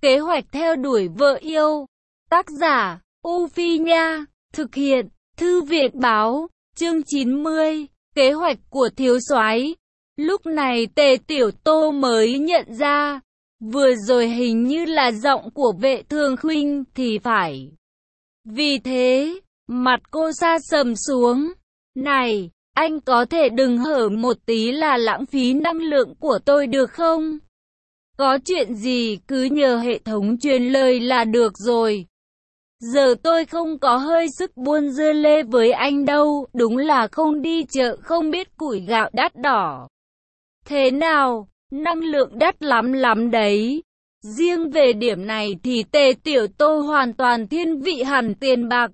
Kế hoạch theo đuổi vợ yêu. Tác giả, U Phi Nha. Thực hiện, Thư viện Báo. Chương 90. Kế hoạch của thiếu soái. Lúc này Tề Tiểu Tô mới nhận ra, vừa rồi hình như là giọng của Vệ Thường Khuynh thì phải. Vì thế, mặt cô sa sầm xuống. Này, anh có thể đừng hở một tí là lãng phí năng lượng của tôi được không? Có chuyện gì cứ nhờ hệ thống truyền lời là được rồi. Giờ tôi không có hơi sức buôn dưa lê với anh đâu, đúng là không đi chợ không biết củi gạo đắt đỏ. Thế nào, năng lượng đắt lắm lắm đấy. Riêng về điểm này thì Tề Tiểu Tô hoàn toàn thiên vị hẳn tiền bạc.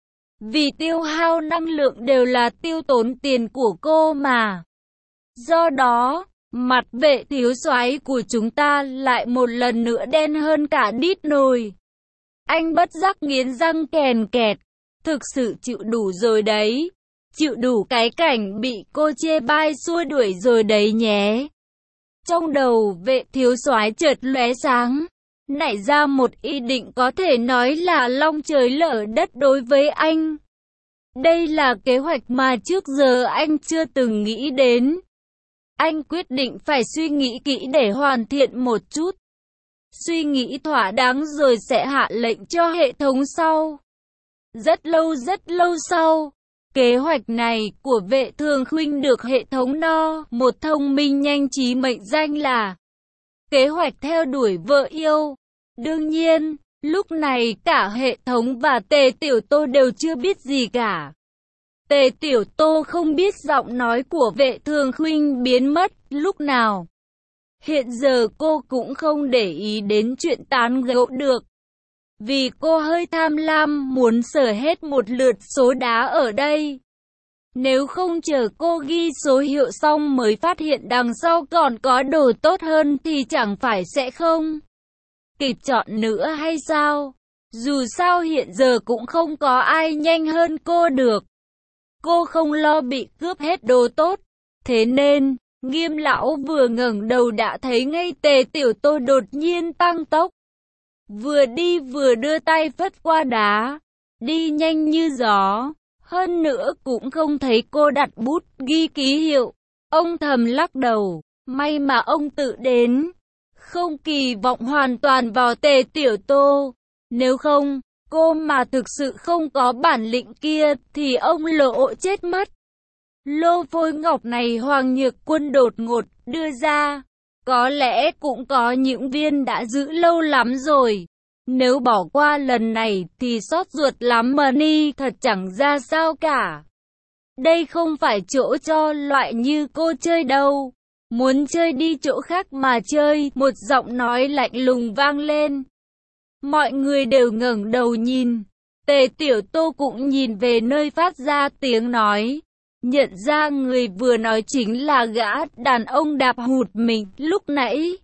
Vì tiêu hao năng lượng đều là tiêu tốn tiền của cô mà. Do đó, mặt Vệ thiếu soái của chúng ta lại một lần nữa đen hơn cả đít nồi. Anh bất giác nghiến răng kèn kẹt. Thực sự chịu đủ rồi đấy. Chịu đủ cái cảnh bị cô chê bai xua đuổi rồi đấy nhé. Trong đầu Vệ thiếu soái chợt lóe sáng, nảy ra một ý định có thể nói là long trời lở đất đối với anh. Đây là kế hoạch mà trước giờ anh chưa từng nghĩ đến. Anh quyết định phải suy nghĩ kỹ để hoàn thiện một chút. Suy nghĩ thỏa đáng rồi sẽ hạ lệnh cho hệ thống sau. Rất lâu sau, kế hoạch này của Vệ Thường Khuynh được hệ thống một thông minh nhanh trí mệnh danh là kế hoạch theo đuổi vợ yêu. Đương nhiên, lúc này cả hệ thống và Tề Tiểu Tô đều chưa biết gì cả. Tề Tiểu Tô không biết giọng nói của Vệ Thường Khuynh biến mất lúc nào. Hiện giờ cô cũng không để ý đến chuyện tán gẫu được. Vì cô hơi tham lam muốn sở hết một lượt số đá ở đây. Nếu không chờ cô ghi số hiệu xong mới phát hiện đằng sau còn có đồ tốt hơn thì chẳng phải sẽ không kịp chọn nữa hay sao? Dù sao hiện giờ cũng không có ai nhanh hơn cô được. Cô không lo bị cướp hết đồ tốt. Thế nên, Nghiêm lão vừa ngẩng đầu đã thấy ngay Tề Tiểu Tô đột nhiên tăng tốc. Vừa đi vừa đưa tay phất qua đá, đi nhanh như gió. Hơn nữa cũng không thấy cô đặt bút ghi ký hiệu. Ông thầm lắc đầu, may mà ông tự đến. Không kỳ vọng hoàn toàn vào Tề Tiểu Tô. Nếu không, cô mà thực sự không có bản lĩnh kia thì ông lộ chết mất. Lô phôi ngọc này Hoàng Nhược Quân đột ngột đưa ra, có lẽ cũng có những viên đã giữ lâu lắm rồi. Nếu bỏ qua lần này thì xót ruột lắm mà ni thật chẳng ra sao cả. Đây không phải chỗ cho loại như cô chơi đâu. Muốn chơi đi chỗ khác mà chơi, một giọng nói lạnh lùng vang lên. Mọi người đều ngẩng đầu nhìn. Tề Tiểu Tô cũng nhìn về nơi phát ra tiếng nói. Nhận ra người vừa nói chính là gã đàn ông đạp hụt mình lúc nãy.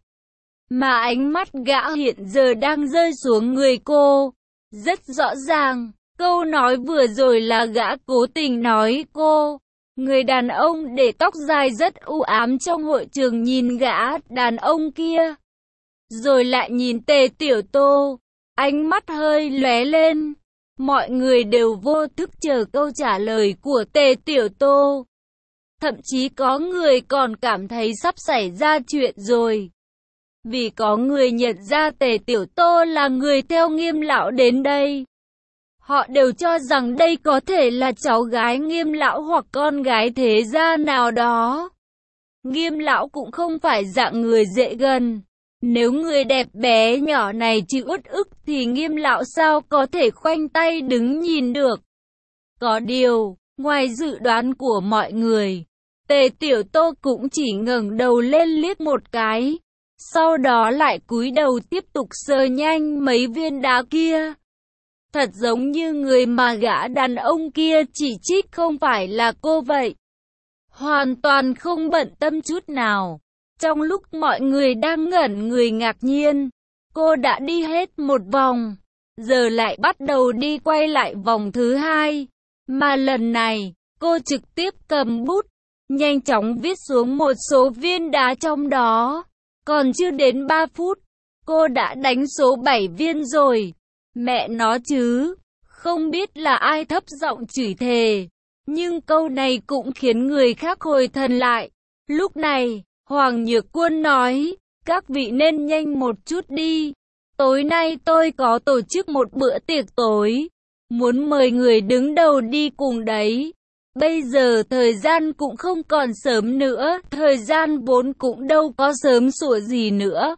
Mà ánh mắt gã hiện giờ đang rơi xuống người cô. Rất rõ ràng, câu nói vừa rồi là gã cố tình nói cô. Người đàn ông để tóc dài rất u ám trong hội trường nhìn gã đàn ông kia. Rồi lại nhìn Tề Tiểu Tô, ánh mắt hơi lóe lên. Mọi người đều vô thức chờ câu trả lời của Tề Tiểu Tô. Thậm chí có người còn cảm thấy sắp xảy ra chuyện rồi. Vì có người nhận ra Tề Tiểu Tô là người theo Nghiêm lão đến đây. Họ đều cho rằng đây có thể là cháu gái Nghiêm lão hoặc con gái thế gia nào đó. Nghiêm lão cũng không phải dạng người dễ gần. Nếu người đẹp bé nhỏ này chịu uất ức thì Nghiêm lão sao có thể khoanh tay đứng nhìn được. Có điều, ngoài dự đoán của mọi người, Tề Tiểu Tô cũng chỉ ngẩng đầu lên liếc một cái. Sau đó lại cúi đầu tiếp tục sờ nhanh mấy viên đá kia. Thật giống như người mà gã đàn ông kia chỉ trích không phải là cô vậy. Hoàn toàn không bận tâm chút nào. Trong lúc mọi người đang ngẩn người ngạc nhiên, cô đã đi hết một vòng. Giờ lại bắt đầu đi quay lại vòng thứ hai. Mà lần này, cô trực tiếp cầm bút, nhanh chóng viết xuống một số viên đá trong đó. Còn chưa đến 3 phút, cô đã đánh số 7 viên rồi. Mẹ nó chứ, không biết là ai thấp giọng chửi thề. Nhưng câu này cũng khiến người khác hồi thần lại. Lúc này, Hoàng Nhược Quân nói, các vị nên nhanh một chút đi. Tối nay tôi có tổ chức một bữa tiệc tối. Muốn mời người đứng đầu đi cùng đấy. Bây giờ thời gian cũng không còn sớm nữa, thời gian vốn cũng đâu có sớm sủa gì nữa.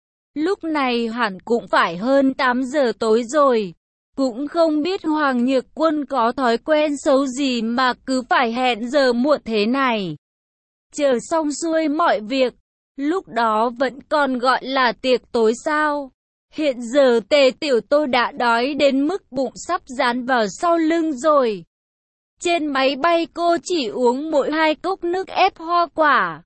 Lúc này hẳn cũng phải hơn 8 giờ tối rồi. Cũng không biết Hoàng Nhược Quân có thói quen xấu gì mà cứ phải hẹn giờ muộn thế này. Chờ xong xuôi mọi việc, lúc đó vẫn còn gọi là tiệc tối sao? Hiện giờ Tề Tiểu Tô đã đói đến mức bụng sắp dán vào sau lưng rồi. Trên máy bay cô chỉ uống mỗi 2 cốc nước ép hoa quả.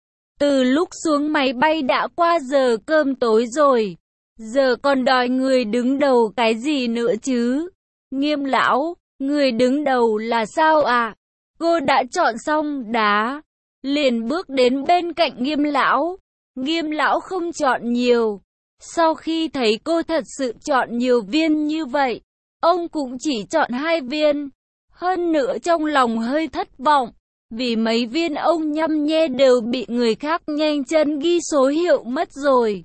Từ lúc xuống máy bay đã qua giờ cơm tối rồi. Giờ còn đòi người đứng đầu cái gì nữa chứ? Nghiêm lão, người đứng đầu là sao à? Cô đã chọn xong đá, liền bước đến bên cạnh Nghiêm lão. Nghiêm lão không chọn nhiều. Sau khi thấy cô thật sự chọn nhiều viên như vậy, ông cũng chỉ chọn 2 viên. Hơn nữa trong lòng hơi thất vọng, vì mấy viên ông nhăm nhe đều bị người khác nhanh chân ghi số hiệu mất rồi.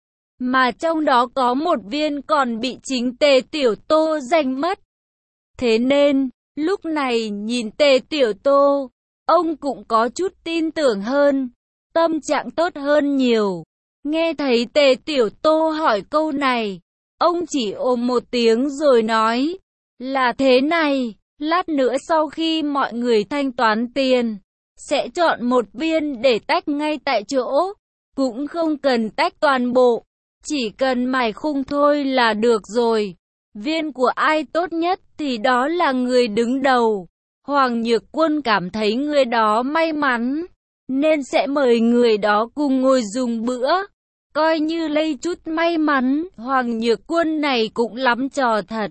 Mà trong đó có một viên còn bị chính Tề Tiểu Tô giành mất. Thế nên, lúc này nhìn Tề Tiểu Tô, ông cũng có chút tin tưởng hơn, tâm trạng tốt hơn nhiều. Nghe thấy Tề Tiểu Tô hỏi câu này, ông chỉ ôm một tiếng rồi nói, là thế này, lát nữa sau khi mọi người thanh toán tiền, sẽ chọn một viên để tách ngay tại chỗ, cũng không cần tách toàn bộ, chỉ cần mài khung thôi là được rồi. Viên của ai tốt nhất thì đó là người đứng đầu. Hoàng Nhược Quân cảm thấy người đó may mắn, nên sẽ mời người đó cùng ngồi dùng bữa. Coi như lây chút may mắn, Hoàng Nhược Quân này cũng lắm trò thật.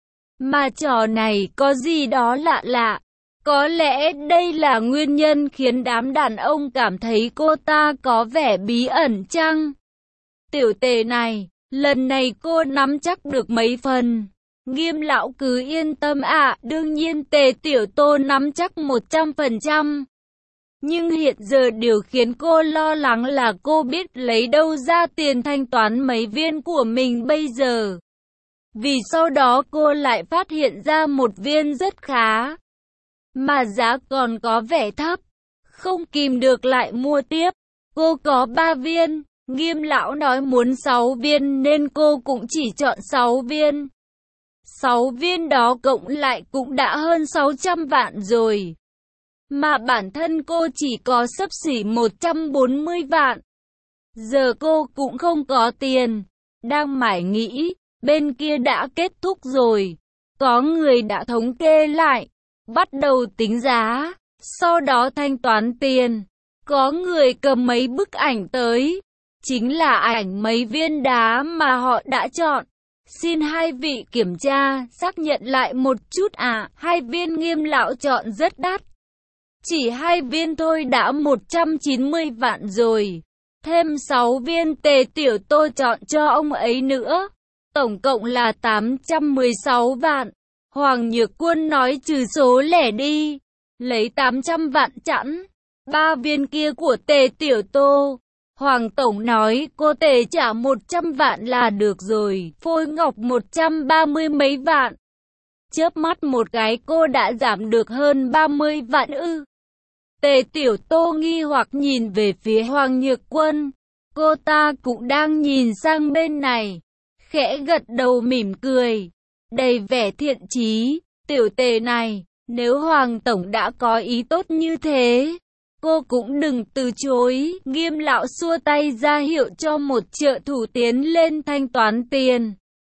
Mà trò này có gì đó lạ lạ. Có lẽ đây là nguyên nhân khiến đám đàn ông cảm thấy cô ta có vẻ bí ẩn chăng? Tiểu Tề này, lần này cô nắm chắc được mấy phần. Nghiêm lão cứ yên tâm ạ, đương nhiên Tề Tiểu Tô nắm chắc 100%. Nhưng hiện giờ điều khiến cô lo lắng là cô biết lấy đâu ra tiền thanh toán mấy viên của mình bây giờ. Vì sau đó cô lại phát hiện ra một viên rất khá, mà giá còn có vẻ thấp, không kìm được lại mua tiếp. Cô có 3 viên, Nghiêm lão nói muốn 6 viên nên cô cũng chỉ chọn 6 viên. 6 viên đó cộng lại cũng đã hơn 600 vạn rồi. Mà bản thân cô chỉ có xấp xỉ 140 vạn. Giờ cô cũng không có tiền, đang mải nghĩ, bên kia đã kết thúc rồi. Có người đã thống kê lại, bắt đầu tính giá, sau đó thanh toán tiền. Có người cầm mấy bức ảnh tới, chính là ảnh mấy viên đá mà họ đã chọn. Xin hai vị kiểm tra, xác nhận lại một chút à, 2 viên Nghiêm lão chọn rất đắt. Chỉ 2 viên thôi đã 190 vạn rồi. Thêm 6 viên Tề Tiểu Tô chọn cho ông ấy nữa. Tổng cộng là 816 vạn. Hoàng Nhược Quân nói trừ số lẻ đi. Lấy 800 vạn chẵn. 3 viên kia của Tề Tiểu Tô. Hoàng Tổng nói cô Tề trả 100 vạn là được rồi. Phôi ngọc 130 mấy vạn. Chớp mắt một cái cô đã giảm được hơn 30 vạn ư. Tề Tiểu Tô nghi hoặc nhìn về phía Hoàng Nhược Quân. Cô ta cũng đang nhìn sang bên này. Khẽ gật đầu mỉm cười, đầy vẻ thiện chí. Tiểu Tề này, nếu Hoàng Tổng đã có ý tốt như thế, cô cũng đừng từ chối. Nghiêm lão xua tay ra hiệu cho một trợ thủ tiến lên thanh toán tiền.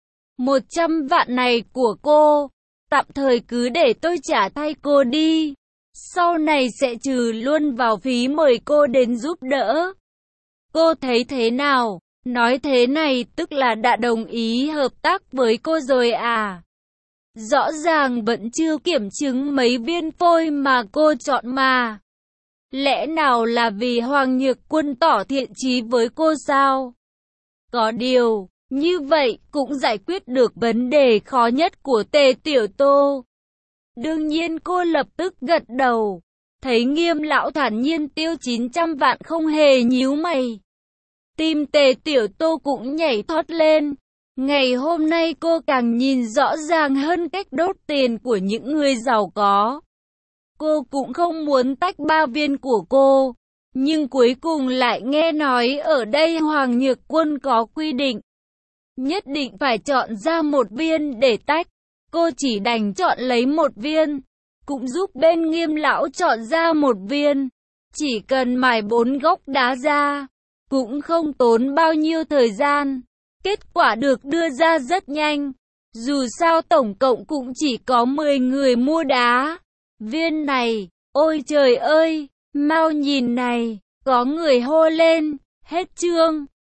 100 vạn này của cô, tạm thời cứ để tôi trả thay cô đi. Sau này sẽ trừ luôn vào phí mời cô đến giúp đỡ. Cô thấy thế nào? Nói thế này tức là đã đồng ý hợp tác với cô rồi à? Rõ ràng vẫn chưa kiểm chứng mấy viên phôi mà cô chọn mà. Lẽ nào là vì Hoàng Nhược Quân tỏ thiện chí với cô sao? Có điều, như vậy cũng giải quyết được vấn đề khó nhất của Tề Tiểu Tô. Đương nhiên cô lập tức gật đầu. Thấy Nghiêm lão thản nhiên tiêu 900 vạn không hề nhíu mày. Tim Tề Tiểu Tô cũng nhảy thoát lên. Ngày hôm nay cô càng nhìn rõ ràng hơn cách đốt tiền của những người giàu có. Cô cũng không muốn tách 3 viên của cô. Nhưng cuối cùng lại nghe nói ở đây Hoàng Nhược Quân có quy định. Nhất định phải chọn ra 1 viên để tách. Cô chỉ đành chọn lấy 1 viên. Cũng giúp bên Nghiêm lão chọn ra 1 viên. Chỉ cần mài 4 gốc đá ra. Cũng không tốn bao nhiêu thời gian. Kết quả được đưa ra rất nhanh. Dù sao tổng cộng cũng chỉ có 10 người mua đá. Viên này, ôi trời ơi, mau nhìn này, có người hô lên, hết chương.